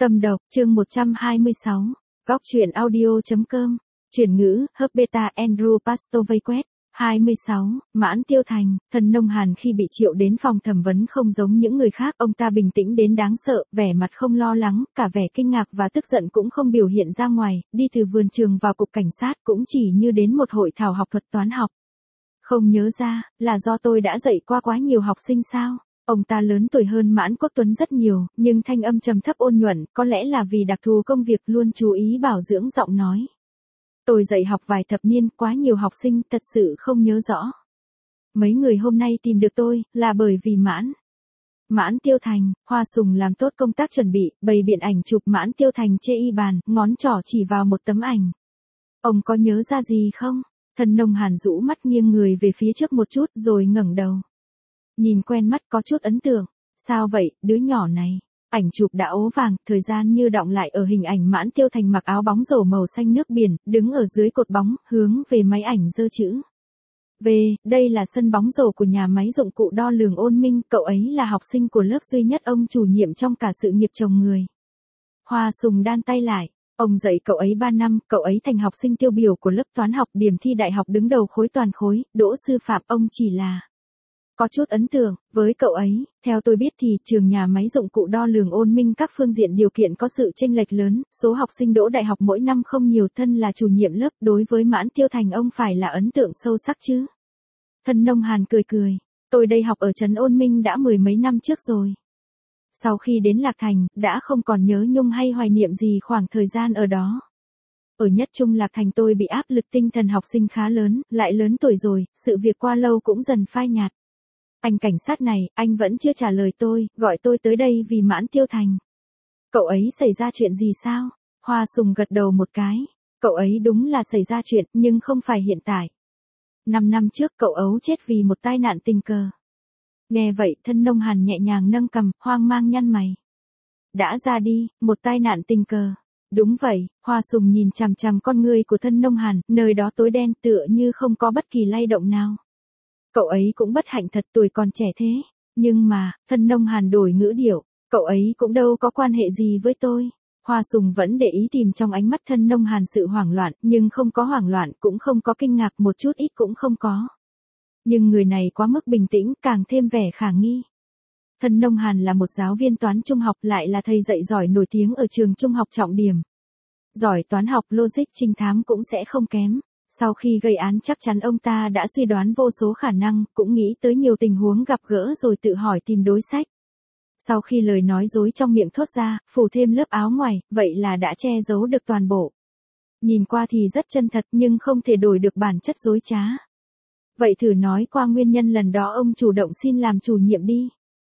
Tâm độc, chương 126. Góc truyện audio.com. Chuyển ngữ, hấp beta Andrew Pastovay 26, Mãn Tiêu Thành, Thần Nông Hàn khi bị triệu đến phòng thẩm vấn không giống những người khác, ông ta bình tĩnh đến đáng sợ, vẻ mặt không lo lắng, cả vẻ kinh ngạc và tức giận cũng không biểu hiện ra ngoài, đi từ vườn trường vào cục cảnh sát cũng chỉ như đến một hội thảo học thuật toán học. Không nhớ ra, là do tôi đã dạy qua quá nhiều học sinh sao? Ông ta lớn tuổi hơn Mãn Quốc Tuấn rất nhiều, nhưng thanh âm trầm thấp ôn nhuận, có lẽ là vì đặc thù công việc luôn chú ý bảo dưỡng giọng nói. Tôi dạy học vài thập niên, quá nhiều học sinh thật sự không nhớ rõ. Mấy người hôm nay tìm được tôi, là bởi vì Mãn Tiêu Thành. Hoa Sùng làm tốt công tác chuẩn bị, bày biện ảnh chụp Mãn Tiêu Thành chê y bàn, ngón trỏ chỉ vào một tấm ảnh. Ông có nhớ ra gì không? Thần Nông Hàn rũ mắt nghiêng người về phía trước một chút rồi ngẩng đầu. Nhìn quen mắt có chút ấn tượng. Sao vậy, đứa nhỏ này? Ảnh chụp đã ố vàng, thời gian như đọng lại ở hình ảnh Mãn Tiêu Thành mặc áo bóng rổ màu xanh nước biển, đứng ở dưới cột bóng, hướng về máy ảnh giơ chữ. Đây là sân bóng rổ của nhà máy dụng cụ đo lường Ôn Minh, cậu ấy là học sinh của lớp duy nhất ông chủ nhiệm trong cả sự nghiệp chồng người. Hoa Sùng đan tay lại, ông dạy cậu ấy 3 năm, cậu ấy thành học sinh tiêu biểu của lớp toán học, điểm thi đại học đứng đầu khối toàn khối, đỗ sư phạm, ông chỉ là có chút ấn tượng với cậu ấy. Theo tôi biết thì trường nhà máy dụng cụ đo lường Ôn Minh các phương diện điều kiện có sự chênh lệch lớn, số học sinh đỗ đại học mỗi năm không nhiều, thân là chủ nhiệm lớp, đối với Mãn Tiêu Thành ông phải là ấn tượng sâu sắc chứ. Thần Nông Hàn cười, tôi đây học ở trấn Ôn Minh đã 10 mấy năm trước rồi. Sau khi đến Lạc Thành, đã không còn nhớ nhung hay hoài niệm gì khoảng thời gian ở đó. Ở Nhất Trung Lạc Thành tôi bị áp lực tinh thần học sinh khá lớn, lại lớn tuổi rồi, sự việc qua lâu cũng dần phai nhạt. Anh cảnh sát này, anh vẫn chưa trả lời tôi, gọi tôi tới đây vì Mãn Tiêu Thành. Cậu ấy xảy ra chuyện gì sao? Hoa Sùng gật đầu một cái. Cậu ấy đúng là xảy ra chuyện, nhưng không phải hiện tại. 5 năm trước cậu ấu chết vì một tai nạn tình cờ. Nghe vậy, Thần Nông Hàn nhẹ nhàng nâng cằm, hoang mang nhăn mày. Đã ra đi, một tai nạn tình cờ. Đúng vậy, Hoa Sùng nhìn chằm chằm con ngươi của Thần Nông Hàn, nơi đó tối đen tựa như không có bất kỳ lay động nào. Cậu ấy cũng bất hạnh thật, tuổi còn trẻ thế. Nhưng mà, Thần Nông Hàn đổi ngữ điệu, cậu ấy cũng đâu có quan hệ gì với tôi. Hoa Sùng vẫn để ý tìm trong ánh mắt Thần Nông Hàn sự hoảng loạn, nhưng không có hoảng loạn, cũng không có kinh ngạc, một chút ít cũng không có. Nhưng người này quá mức bình tĩnh, càng thêm vẻ khả nghi. Thần Nông Hàn là một giáo viên toán trung học, lại là thầy dạy giỏi nổi tiếng ở trường trung học trọng điểm. Giỏi toán học, logic, trinh thám cũng sẽ không kém. Sau khi gây án chắc chắn ông ta đã suy đoán vô số khả năng, cũng nghĩ tới nhiều tình huống gặp gỡ rồi tự hỏi tìm đối sách. Sau khi lời nói dối trong miệng thốt ra, phủ thêm lớp áo ngoài, vậy là đã che giấu được toàn bộ. Nhìn qua thì rất chân thật nhưng không thể đổi được bản chất dối trá. Vậy thử nói qua nguyên nhân lần đó ông chủ động xin làm chủ nhiệm đi.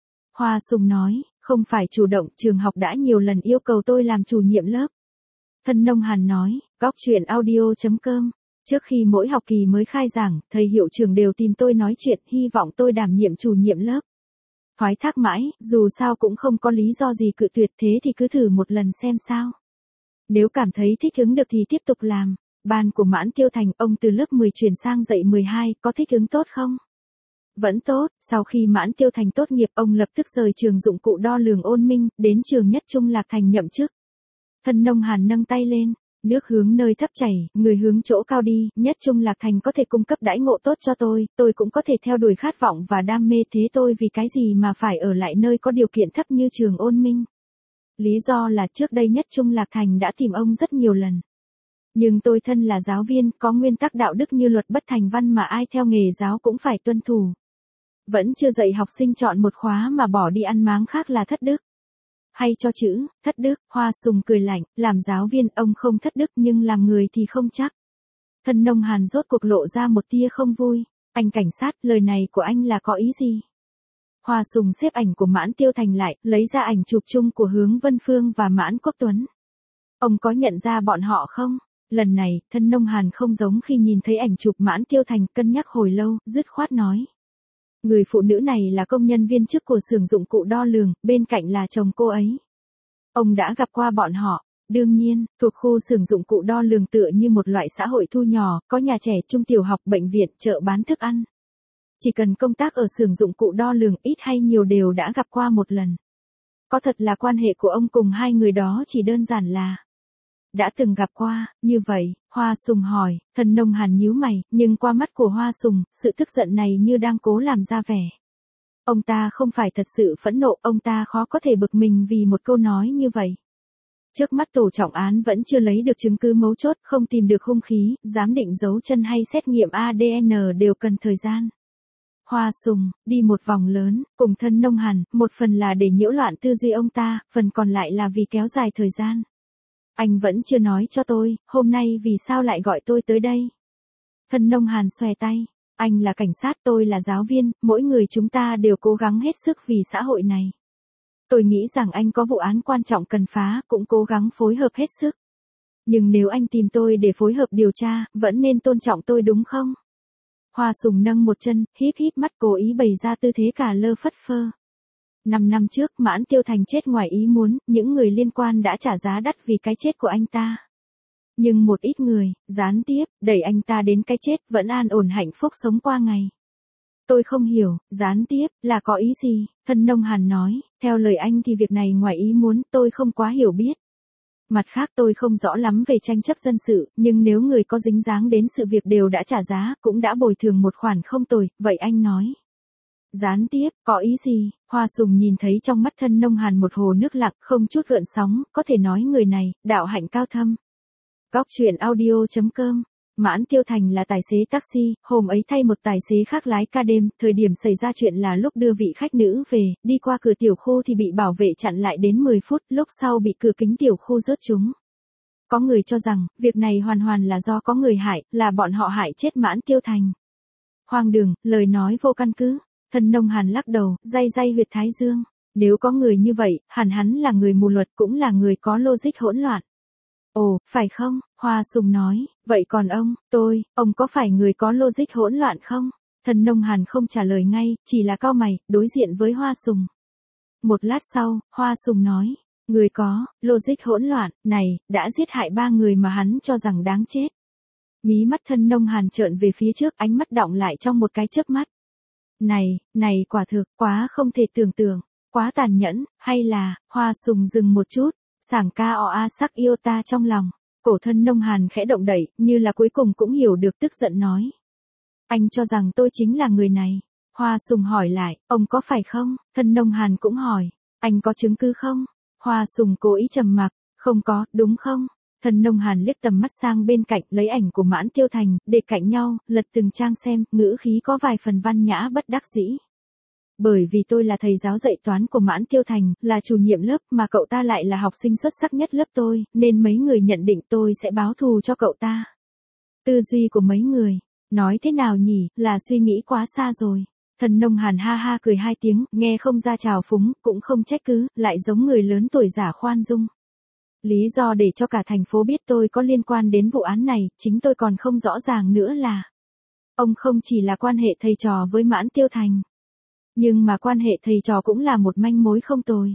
Hoa Sùng nói, không phải chủ động, trường học đã nhiều lần yêu cầu tôi làm chủ nhiệm lớp. Thần Nông Hàn nói, góc truyện audio.com. Trước khi mỗi học kỳ mới khai giảng, thầy hiệu trưởng đều tìm tôi nói chuyện, hy vọng tôi đảm nhiệm chủ nhiệm lớp. Thoái thác mãi, dù sao cũng không có lý do gì cự tuyệt, thế thì cứ thử một lần xem sao. Nếu cảm thấy thích ứng được thì tiếp tục làm. Ban của Mãn Tiêu Thành, ông từ lớp 10 chuyển sang dạy 12, có thích ứng tốt không? Vẫn tốt, sau khi Mãn Tiêu Thành tốt nghiệp, ông lập tức rời trường dụng cụ đo lường Ôn Minh, đến trường Nhất Trung Lạc Thành nhậm chức. Thần Nông Hàn nâng tay lên. Nước hướng nơi thấp chảy, người hướng chỗ cao đi, Nhất Trung Lạc Thành có thể cung cấp đãi ngộ tốt cho tôi cũng có thể theo đuổi khát vọng và đam mê, thế tôi vì cái gì mà phải ở lại nơi có điều kiện thấp như trường Ôn Minh. Lý do là trước đây Nhất Trung Lạc Thành đã tìm ông rất nhiều lần. Nhưng tôi thân là giáo viên, có nguyên tắc đạo đức như luật bất thành văn mà ai theo nghề giáo cũng phải tuân thủ. Vẫn chưa dạy học sinh chọn một khóa mà bỏ đi ăn máng khác là thất đức. Hay cho chữ, thất đức. Hoa Sùng cười lạnh, làm giáo viên ông không thất đức nhưng làm người thì không chắc. Thần Nông Hàn rốt cuộc lộ ra một tia không vui. Anh cảnh sát, lời này của anh là có ý gì? Hoa Sùng xếp ảnh của Mãn Tiêu Thành lại, lấy ra ảnh chụp chung của Hướng Vân Phương và Mãn Quốc Tuấn. Ông có nhận ra bọn họ không? Lần này, Thần Nông Hàn không giống khi nhìn thấy ảnh chụp Mãn Tiêu Thành, cân nhắc hồi lâu, dứt khoát nói. Người phụ nữ này là công nhân viên chức của xưởng dụng cụ đo lường, bên cạnh là chồng cô ấy. Ông đã gặp qua bọn họ. Đương nhiên, thuộc khu xưởng dụng cụ đo lường tựa như một loại xã hội thu nhỏ, có nhà trẻ, trung tiểu học, bệnh viện, chợ bán thức ăn. Chỉ cần công tác ở xưởng dụng cụ đo lường ít hay nhiều đều đã gặp qua một lần. Có thật là quan hệ của ông cùng hai người đó chỉ đơn giản là đã từng gặp qua, như vậy, Hoa Sùng hỏi, Thần Nông Hàn nhíu mày, nhưng qua mắt của Hoa Sùng, sự tức giận này như đang cố làm ra vẻ. Ông ta không phải thật sự phẫn nộ, ông ta khó có thể bực mình vì một câu nói như vậy. Trước mắt tổ trọng án vẫn chưa lấy được chứng cứ mấu chốt, không tìm được hung khí, giám định dấu chân hay xét nghiệm ADN đều cần thời gian. Hoa Sùng, đi một vòng lớn, cùng Thần Nông Hàn, một phần là để nhiễu loạn tư duy ông ta, phần còn lại là vì kéo dài thời gian. Anh vẫn chưa nói cho tôi, hôm nay vì sao lại gọi tôi tới đây? Thần Nông Hàn xòe tay, anh là cảnh sát, tôi là giáo viên, mỗi người chúng ta đều cố gắng hết sức vì xã hội này. Tôi nghĩ rằng anh có vụ án quan trọng cần phá, cũng cố gắng phối hợp hết sức. Nhưng nếu anh tìm tôi để phối hợp điều tra, vẫn nên tôn trọng tôi đúng không? Hoa Sùng nâng một chân, híp híp mắt cố ý bày ra tư thế cả lơ phất phơ. 5 năm trước, Mãn Tiêu Thành chết ngoài ý muốn, những người liên quan đã trả giá đắt vì cái chết của anh ta. Nhưng một ít người, gián tiếp, đẩy anh ta đến cái chết vẫn an ổn hạnh phúc sống qua ngày. Tôi không hiểu, gián tiếp, là có ý gì? Thần Nông Hàn nói, theo lời anh thì việc này ngoài ý muốn, tôi không quá hiểu biết. Mặt khác tôi không rõ lắm về tranh chấp dân sự, nhưng nếu người có dính dáng đến sự việc đều đã trả giá, cũng đã bồi thường một khoản không tồi, vậy anh nói. Gián tiếp, có ý gì? Hoa Sùng nhìn thấy trong mắt Thần Nông Hàn một hồ nước lặng, không chút gợn sóng, có thể nói người này, đạo hạnh cao thâm. Góc truyện audio.com. Mãn Tiêu Thành là tài xế taxi, hôm ấy thay một tài xế khác lái ca đêm, thời điểm xảy ra chuyện là lúc đưa vị khách nữ về, đi qua cửa tiểu khu thì bị bảo vệ chặn lại đến 10 phút, lúc sau bị cửa kính tiểu khu rớt trúng. Có người cho rằng, việc này hoàn hoàn là do có người hại, là bọn họ hại chết Mãn Tiêu Thành. Hoang đường, lời nói vô căn cứ. Thần Nông Hàn lắc đầu, day day huyệt thái dương. Nếu có người như vậy, hẳn hắn là người mù luật cũng là người có logic hỗn loạn. Ồ, phải không? Hoa Sùng nói, vậy còn ông có phải người có logic hỗn loạn không? Thần Nông Hàn không trả lời ngay, chỉ là cau mày, đối diện với Hoa Sùng. Một lát sau, Hoa Sùng nói, người có logic hỗn loạn, này, đã giết hại 3 người mà hắn cho rằng đáng chết. Mí mắt Thần Nông Hàn trợn về phía trước, ánh mắt đọng lại trong một cái chớp mắt. Này quả thực, quá không thể tưởng tượng, quá tàn nhẫn, hay là, Hoa Sùng dừng một chút, sảng ca oa sắc yêu ta trong lòng. Cổ Thần Nông Hàn khẽ động đậy, như là cuối cùng cũng hiểu được tức giận nói. Anh cho rằng tôi chính là người này. Hoa Sùng hỏi lại, ông có phải không? Thần Nông Hàn cũng hỏi, anh có chứng cứ không? Hoa Sùng cố ý trầm mặc, không có, đúng không? Thần Nông Hàn liếc tầm mắt sang bên cạnh, lấy ảnh của Mãn Tiêu Thành, để cạnh nhau, lật từng trang xem, ngữ khí có vài phần văn nhã bất đắc dĩ. Bởi vì tôi là thầy giáo dạy toán của Mãn Tiêu Thành, là chủ nhiệm lớp, mà cậu ta lại là học sinh xuất sắc nhất lớp tôi, nên mấy người nhận định tôi sẽ báo thù cho cậu ta. Tư duy của mấy người, nói thế nào nhỉ, là suy nghĩ quá xa rồi. Thần Nông Hàn ha ha cười 2 tiếng, nghe không ra trào phúng, cũng không trách cứ, lại giống người lớn tuổi giả khoan dung. Lý do để cho cả thành phố biết tôi có liên quan đến vụ án này, chính tôi còn không rõ ràng nữa là ông không chỉ là quan hệ thầy trò với Mãn Tiêu Thành, nhưng mà quan hệ thầy trò cũng là một manh mối không tồi.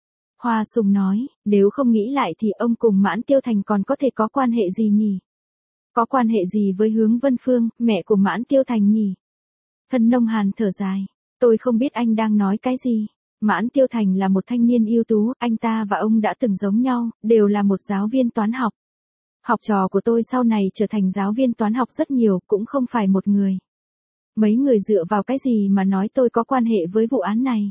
Hoa Sùng nói, nếu không nghĩ lại thì ông cùng Mãn Tiêu Thành còn có thể có quan hệ gì nhỉ? Có quan hệ gì với Hướng Vân Phương, mẹ của Mãn Tiêu Thành nhỉ? Thần Nông Hàn thở dài, tôi không biết anh đang nói cái gì. Mãn Tiêu Thành là một thanh niên ưu tú, anh ta và ông đã từng giống nhau, đều là một giáo viên toán học. Học trò của tôi sau này trở thành giáo viên toán học rất nhiều, cũng không phải một người. Mấy người dựa vào cái gì mà nói tôi có quan hệ với vụ án này?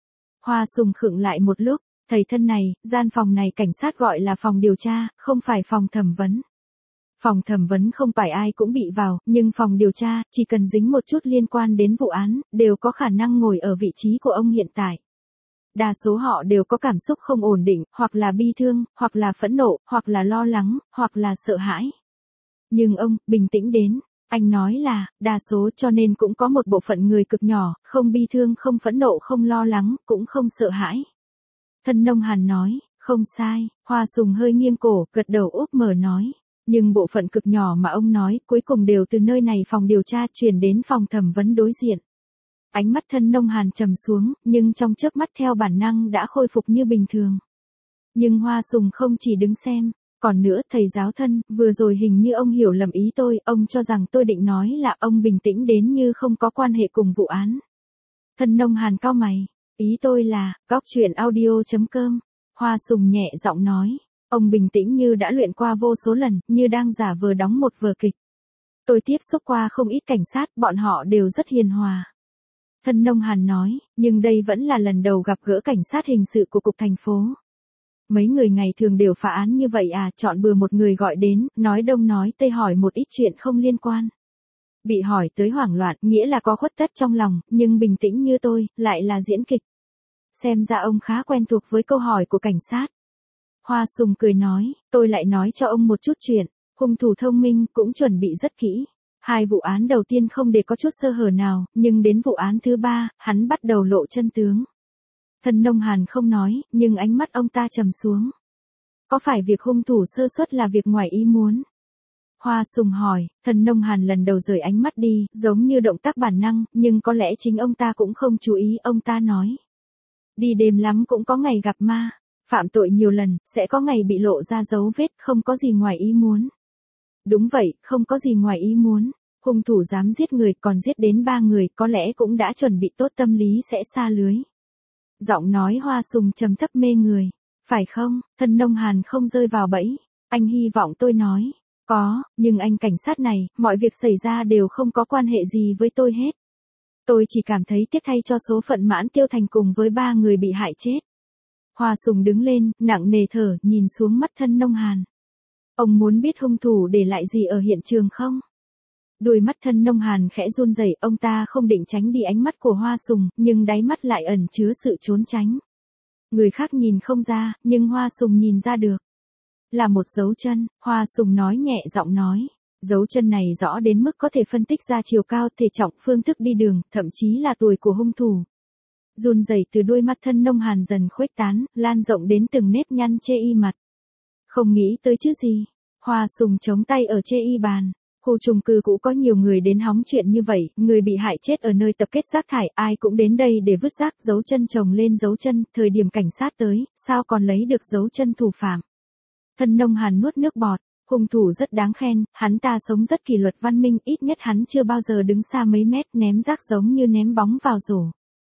Hoa Sùng khựng lại một lúc, thầy thân này, gian phòng này cảnh sát gọi là phòng điều tra, không phải phòng thẩm vấn. Phòng thẩm vấn không phải ai cũng bị vào, nhưng phòng điều tra, chỉ cần dính một chút liên quan đến vụ án, đều có khả năng ngồi ở vị trí của ông hiện tại. Đa số họ đều có cảm xúc không ổn định, hoặc là bi thương, hoặc là phẫn nộ, hoặc là lo lắng, hoặc là sợ hãi. Nhưng ông, bình tĩnh đến, anh nói là, đa số cho nên cũng có một bộ phận người cực nhỏ, không bi thương, không phẫn nộ, không lo lắng, cũng không sợ hãi. Thần Nông Hàn nói, không sai, Hoa Sùng hơi nghiêng cổ, gật đầu úp mở nói. Nhưng bộ phận cực nhỏ mà ông nói, cuối cùng đều từ nơi này phòng điều tra chuyển đến phòng thẩm vấn đối diện. Ánh mắt Thần Nông Hàn trầm xuống, nhưng trong chớp mắt theo bản năng đã khôi phục như bình thường. Nhưng Hoa Sùng không chỉ đứng xem, còn nữa thầy giáo thân, vừa rồi hình như ông hiểu lầm ý tôi, ông cho rằng tôi định nói là ông bình tĩnh đến như không có quan hệ cùng vụ án. Thần Nông Hàn cau mày, Ý tôi là, góc chuyện audio.com. Hoa Sùng nhẹ giọng nói. Ông bình tĩnh như đã luyện qua vô số lần, như đang giả vờ đóng một vở kịch. Tôi tiếp xúc qua không ít cảnh sát, bọn họ đều rất hiền hòa. Thân Nông Hàn nói, nhưng đây vẫn là lần đầu gặp gỡ cảnh sát hình sự của cục thành phố. Mấy người ngày thường đều phá án như vậy à, chọn bừa một người gọi đến, nói đông nói tây hỏi một ít chuyện không liên quan. Bị hỏi tới hoảng loạn, nghĩa là có khuất tất trong lòng, nhưng bình tĩnh như tôi, lại là diễn kịch. Xem ra ông khá quen thuộc với câu hỏi của cảnh sát. Hoa Sùng cười nói, tôi lại nói cho ông một chút chuyện, hung thủ thông minh cũng chuẩn bị rất kỹ. 2 vụ án đầu tiên không để có chút sơ hở nào, nhưng đến vụ án thứ 3, hắn bắt đầu lộ chân tướng. Thân Nông Hàn không nói, nhưng ánh mắt ông ta trầm xuống. Có phải việc hung thủ sơ suất là việc ngoài ý muốn? Hoa Sùng hỏi, Thân Nông Hàn lần đầu rời ánh mắt đi, giống như động tác bản năng, nhưng có lẽ chính ông ta cũng không chú ý, ông ta nói. Đi đêm lắm cũng có ngày gặp ma, phạm tội nhiều lần, sẽ có ngày bị lộ ra dấu vết, không có gì ngoài ý muốn. Đúng vậy, không có gì ngoài ý muốn. Hung thủ dám giết người, còn giết đến 3 người, có lẽ cũng đã chuẩn bị tốt tâm lý sẽ sa lưới. Giọng nói Hoa Sùng trầm thấp mê người. Phải không, Thân Nông Hàn không rơi vào bẫy. Anh hy vọng tôi nói. Có, nhưng anh cảnh sát này, mọi việc xảy ra đều không có quan hệ gì với tôi hết. Tôi chỉ cảm thấy tiếc thay cho số phận Mãn Tiêu Thành cùng với 3 người bị hại chết. Hoa Sùng đứng lên, nặng nề thở, nhìn xuống mắt Thân Nông Hàn. Ông muốn biết hung thủ để lại gì ở hiện trường không? Đôi mắt Thân Nông Hàn khẽ run rẩy, ông ta không định tránh đi ánh mắt của Hoa Sùng, nhưng đáy mắt lại ẩn chứa sự trốn tránh. Người khác nhìn không ra, nhưng Hoa Sùng nhìn ra được. Là một dấu chân, Hoa Sùng nói nhẹ giọng nói. Dấu chân này rõ đến mức có thể phân tích ra chiều cao, thể trọng, phương thức đi đường, thậm chí là tuổi của hung thủ. Run rẩy từ đôi mắt Thân Nông Hàn dần khuếch tán, lan rộng đến từng nếp nhăn chê y mặt. Không nghĩ tới chứ gì. Hoa Sùng chống tay ở chê y bàn. Khu chung cư cũ có nhiều người đến hóng chuyện như vậy, người bị hại chết ở nơi tập kết rác thải, ai cũng đến đây để vứt rác, dấu chân chồng lên dấu chân, thời điểm cảnh sát tới, sao còn lấy được dấu chân thủ phạm. Thân Nông Hàn nuốt nước bọt, hung thủ rất đáng khen, hắn ta sống rất kỷ luật văn minh, ít nhất hắn chưa bao giờ đứng xa mấy mét ném rác giống như ném bóng vào rổ.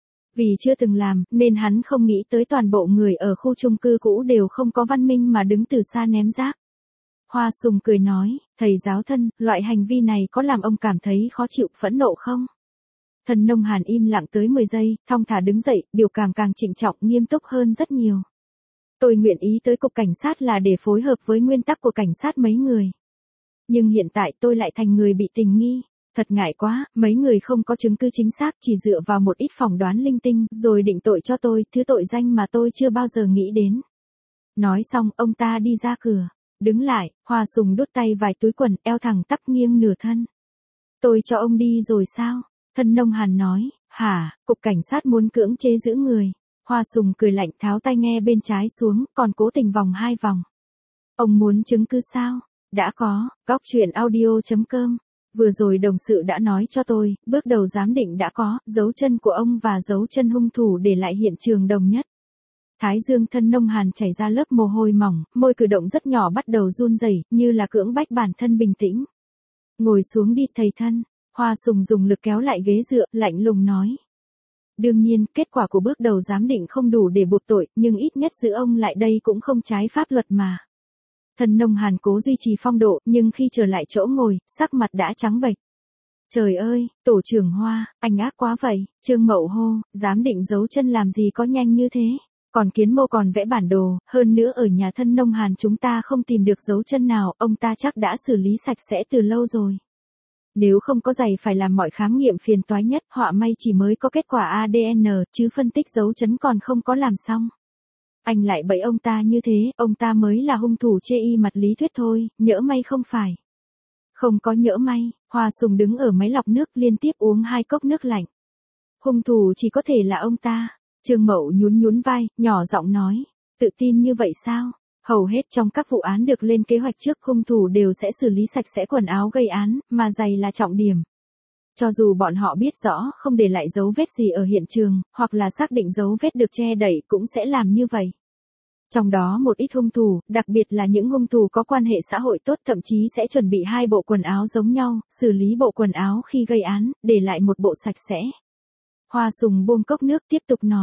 Vì chưa từng làm, nên hắn không nghĩ tới toàn bộ người ở khu chung cư cũ đều không có văn minh mà đứng từ xa ném rác. Hoa Sùng cười nói, thầy giáo Thân, loại hành vi này có làm ông cảm thấy khó chịu, phẫn nộ không? Thân Nông Hàn im lặng tới 10 giây, thong thả đứng dậy, biểu cảm càng trịnh trọng, nghiêm túc hơn rất nhiều. Tôi nguyện ý tới cục cảnh sát là để phối hợp với nguyên tắc của cảnh sát mấy người. Nhưng hiện tại tôi lại thành người bị tình nghi. Thật ngại quá, mấy người không có chứng cứ chính xác, chỉ dựa vào một ít phỏng đoán linh tinh, rồi định tội cho tôi, thứ tội danh mà tôi chưa bao giờ nghĩ đến. Nói xong, ông ta đi ra cửa. Đứng lại, Hoa Sùng đút tay vài túi quần, eo thẳng tắp nghiêng nửa thân. Tôi cho ông đi rồi sao? Thân Nông Hàn nói, hả, cục cảnh sát muốn cưỡng chế giữ người. Hoa Sùng cười lạnh tháo tai nghe bên trái xuống, còn cố tình vòng 2 vòng. Ông muốn chứng cứ sao? Đã có, góc chuyện audio.com. Vừa rồi đồng sự đã nói cho tôi, bước đầu giám định đã có, dấu chân của ông và dấu chân hung thủ để lại hiện trường đồng nhất. Thái dương Thân Nông Hàn chảy ra lớp mồ hôi mỏng, môi cử động rất nhỏ bắt đầu run rẩy, như là cưỡng bách bản thân bình tĩnh. Ngồi xuống đi thầy Thân. Hoa Sùng dùng lực kéo lại ghế dựa, lạnh lùng nói. Đương nhiên, kết quả của bước đầu giám định không đủ để buộc tội, nhưng ít nhất giữ ông lại đây cũng không trái pháp luật mà. Thân Nông Hàn cố duy trì phong độ, nhưng khi trở lại chỗ ngồi, sắc mặt đã trắng bệch. Trời ơi, tổ trưởng Hoa, anh ác quá vậy. Trương Mậu hô, giám định dấu chân làm gì có nhanh như thế. Còn Kiến Mô còn vẽ bản đồ, hơn nữa ở nhà Thân Nông Hàn chúng ta không tìm được dấu chân nào, ông ta chắc đã xử lý sạch sẽ từ lâu rồi. Nếu không có giày phải làm mọi khám nghiệm phiền toái nhất, họa may chỉ mới có kết quả ADN, chứ phân tích dấu chân còn không có làm xong. Anh lại bẫy ông ta như thế, ông ta mới là hung thủ chê y mặt lý thuyết thôi, nhỡ may không phải. Không có nhỡ may, Hoa Sùng đứng ở máy lọc nước liên tiếp uống 2 cốc nước lạnh. Hung thủ chỉ có thể là ông ta. Trương Mậu nhún nhún vai, nhỏ giọng nói, tự tin như vậy sao? Hầu hết trong các vụ án được lên kế hoạch trước, hung thủ đều sẽ xử lý sạch sẽ quần áo gây án, mà giày là trọng điểm. Cho dù bọn họ biết rõ không để lại dấu vết gì ở hiện trường, hoặc là xác định dấu vết được che đậy cũng sẽ làm như vậy. Trong đó một ít hung thủ, đặc biệt là những hung thủ có quan hệ xã hội tốt, thậm chí sẽ chuẩn bị 2 bộ quần áo giống nhau, xử lý bộ quần áo khi gây án, để lại một bộ sạch sẽ. Hoa Sùng buông cốc nước tiếp tục nói,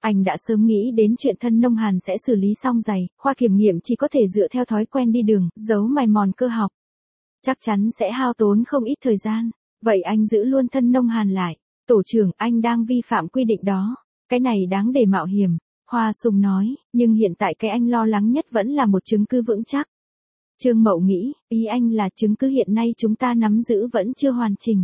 Anh đã sớm nghĩ đến chuyện thân nông Hàn sẽ xử lý xong giày, khoa kiểm nghiệm chỉ có thể dựa theo thói quen đi đường, giấu mài mòn cơ học. Chắc chắn sẽ hao tốn không ít thời gian. Vậy anh giữ luôn thân nông Hàn lại. Tổ trưởng, anh đang vi phạm quy định đó. Cái này đáng để mạo hiểm. Hoa Sùng nói, nhưng hiện tại cái anh lo lắng nhất vẫn là một chứng cứ vững chắc. Trương Mậu nghĩ, ý anh là chứng cứ hiện nay chúng ta nắm giữ vẫn chưa hoàn chỉnh.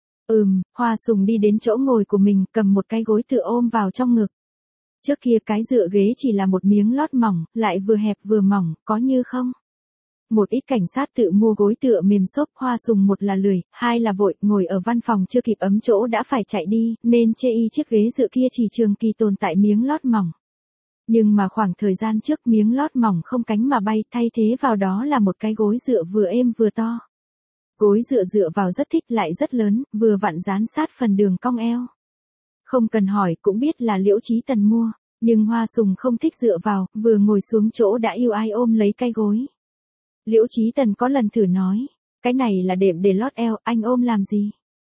Hoa Sùng đi đến chỗ ngồi của mình, cầm một cái gối tựa ôm vào trong ngực. Trước kia cái dựa ghế chỉ là một miếng lót mỏng, lại vừa hẹp vừa mỏng, có như không? Một ít cảnh sát tự mua gối tựa mềm xốp. Hoa Sùng một là lười, hai là vội, ngồi ở văn phòng chưa kịp ấm chỗ đã phải chạy đi, nên chê y chiếc ghế dựa kia chỉ trường kỳ tồn tại miếng lót mỏng. Nhưng mà khoảng thời gian trước miếng lót mỏng không cánh mà bay, thay thế vào đó là một cái gối dựa vừa êm vừa to. Gối dựa dựa vào rất thích, lại rất lớn, vừa vặn dán sát phần đường cong eo. Không cần hỏi cũng biết là Liễu Chí Tần mua, nhưng Hoa Sùng không thích dựa vào, vừa ngồi xuống chỗ đã yêu ai ôm lấy cái gối. Liễu Chí Tần có lần thử nói, cái này là đệm để lót eo, anh ôm làm gì?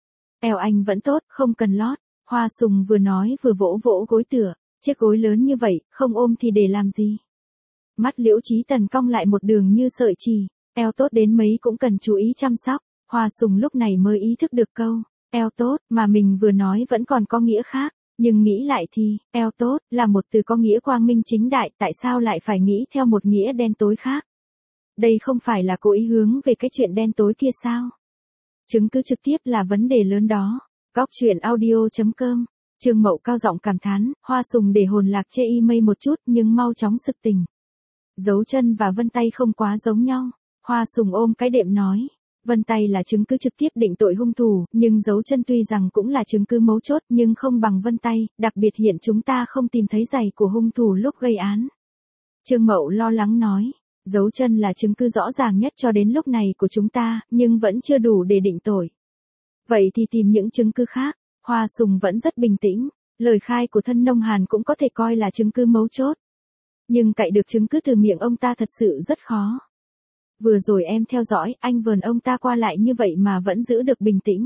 Eo anh vẫn tốt, không cần lót. Hoa Sùng vừa nói vừa vỗ vỗ gối tựa, chiếc gối lớn như vậy, không ôm thì để làm gì? Mắt Liễu Chí Tần cong lại một đường như sợi chỉ, eo tốt đến mấy cũng cần chú ý chăm sóc. Hoa Sùng lúc này mới ý thức được câu, eo tốt, mà mình vừa nói vẫn còn có nghĩa khác, nhưng nghĩ lại thì, eo tốt, là một từ có nghĩa quang minh chính đại, tại sao lại phải nghĩ theo một nghĩa đen tối khác? Đây không phải là cố ý hướng về cái chuyện đen tối kia sao? Chứng cứ trực tiếp là vấn đề lớn đó. Góc truyện audio.com. Trương Mậu cao giọng cảm thán, Hoa Sùng để hồn lạc chê y mây một chút nhưng mau chóng sực tỉnh. Dấu chân và vân tay không quá giống nhau. Hoa Sùng ôm cái đệm nói, vân tay là chứng cứ trực tiếp định tội hung thủ, nhưng dấu chân tuy rằng cũng là chứng cứ mấu chốt nhưng không bằng vân tay, đặc biệt hiện chúng ta không tìm thấy giày của hung thủ lúc gây án. Trương Mậu lo lắng nói, dấu chân là chứng cứ rõ ràng nhất cho đến lúc này của chúng ta, nhưng vẫn chưa đủ để định tội. Vậy thì tìm những chứng cứ khác. Hoa Sùng vẫn rất bình tĩnh, lời khai của thân nông Hàn cũng có thể coi là chứng cứ mấu chốt. Nhưng cậy được chứng cứ từ miệng ông ta thật sự rất khó. Vừa rồi em theo dõi, anh vờn ông ta qua lại như vậy mà vẫn giữ được bình tĩnh.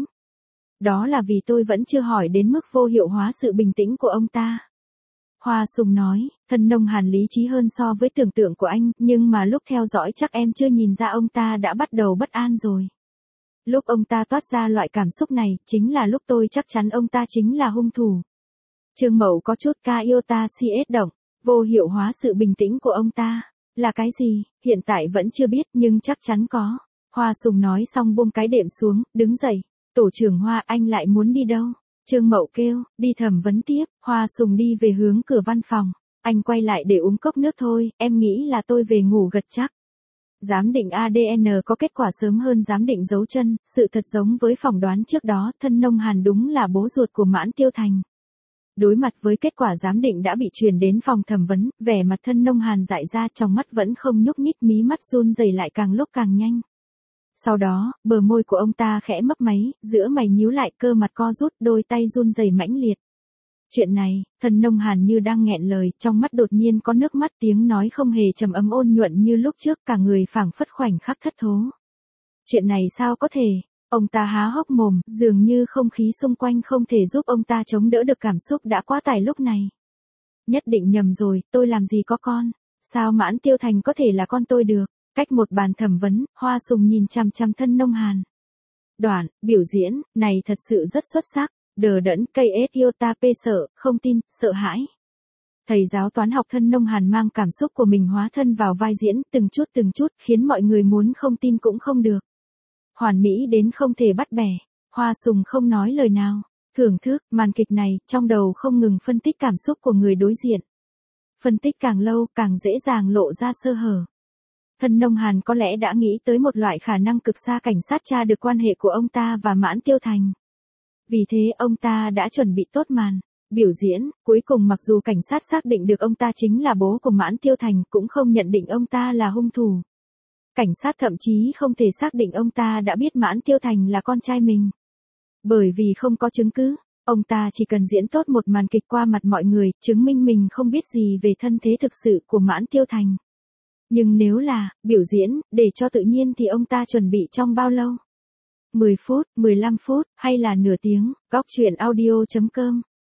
Đó là vì tôi vẫn chưa hỏi đến mức vô hiệu hóa sự bình tĩnh của ông ta. Hoa Sùng nói, thân nông Hàn lý trí hơn so với tưởng tượng của anh, nhưng mà lúc theo dõi chắc em chưa nhìn ra ông ta đã bắt đầu bất an rồi. Lúc ông ta toát ra loại cảm xúc này, chính là lúc tôi chắc chắn ông ta chính là hung thủ. Trương Mậu có chút ca yêu ta si ết động, vô hiệu hóa sự bình tĩnh của ông ta. Là cái gì, hiện tại vẫn chưa biết nhưng chắc chắn có. Hoa Sùng nói xong buông cái đệm xuống, đứng dậy. Tổ trưởng Hoa, anh lại muốn đi đâu? Trương Mậu kêu, đi thẩm vấn tiếp. Hoa Sùng đi về hướng cửa văn phòng. Anh quay lại để uống cốc nước thôi, em nghĩ là tôi về ngủ gật chắc. Giám định ADN có kết quả sớm hơn giám định dấu chân, sự thật giống với phỏng đoán trước đó, thân nông Hàn đúng là bố ruột của Mãn Tiêu Thành. Đối mặt với kết quả giám định đã bị truyền đến phòng thẩm vấn, vẻ mặt thân nông Hàn dại ra, trong mắt vẫn không nhúc nhích, mí mắt run rẩy lại càng lúc càng nhanh. Sau đó, bờ môi của ông ta khẽ mấp máy, giữa mày nhíu lại, cơ mặt co rút, đôi tay run rẩy mãnh liệt. Chuyện này, thân nông Hàn như đang nghẹn lời, trong mắt đột nhiên có nước mắt, tiếng nói không hề trầm ấm ôn nhuận như lúc trước, cả người phảng phất khoảnh khắc thất thố. Chuyện này sao có thể? Ông ta há hốc mồm, dường như không khí xung quanh không thể giúp ông ta chống đỡ được cảm xúc đã quá tải lúc này. Nhất định nhầm rồi, tôi làm gì có con? Sao Mãn Tiêu Thành có thể là con tôi được? Cách một bàn thẩm vấn, Hoa Sùng nhìn chằm chằm thân nông Hàn. Đoạn, biểu diễn, này thật sự rất xuất sắc. Đờ đẫn, cây ết yêu ta pê sợ, không tin, sợ hãi. Thầy giáo toán học thân nông Hàn mang cảm xúc của mình hóa thân vào vai diễn, từng chút, khiến mọi người muốn không tin cũng không được. Hoàn mỹ đến không thể bắt bẻ. Hoa Sùng không nói lời nào. Thưởng thức, màn kịch này, trong đầu không ngừng phân tích cảm xúc của người đối diện. Phân tích càng lâu, càng dễ dàng lộ ra sơ hở. Thân nông Hàn có lẽ đã nghĩ tới một loại khả năng cực xa, cảnh sát tra được quan hệ của ông ta và Mãn Tiêu Thành. Vì thế ông ta đã chuẩn bị tốt màn biểu diễn, cuối cùng mặc dù cảnh sát xác định được ông ta chính là bố của Mãn Tiêu Thành, cũng không nhận định ông ta là hung thủ. Cảnh sát thậm chí không thể xác định ông ta đã biết Mãn Tiêu Thành là con trai mình. Bởi vì không có chứng cứ, ông ta chỉ cần diễn tốt một màn kịch qua mặt mọi người, chứng minh mình không biết gì về thân thế thực sự của Mãn Tiêu Thành. Nhưng nếu là biểu diễn, để cho tự nhiên thì ông ta chuẩn bị trong bao lâu? 10 phút, 15 phút, hay là nửa tiếng? Góc truyện audio.com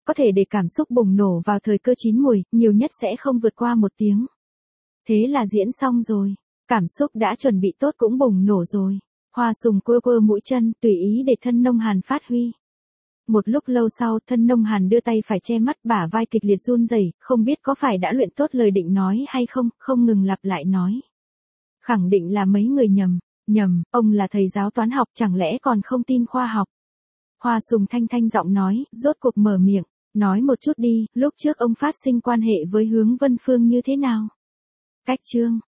có thể để cảm xúc bùng nổ vào thời cơ chín muồi, nhiều nhất sẽ không vượt qua 1 tiếng. Thế là diễn xong rồi, cảm xúc đã chuẩn bị tốt cũng bùng nổ rồi. Hoa Sùng quơ quơ mũi chân, tùy ý để thân nông Hàn phát huy. Một lúc lâu sau, thân nông Hàn đưa tay phải che mắt, bả vai kịch liệt run rẩy, không biết có phải đã luyện tốt lời định nói hay không, không ngừng lặp lại nói. Khẳng định là mấy người nhầm, ông là thầy giáo toán học chẳng lẽ còn không tin khoa học. Hoa Sùng thanh giọng nói, rốt cuộc mở miệng, nói một chút đi, lúc trước ông phát sinh quan hệ với Hướng Vân Phương như thế nào? Cách chương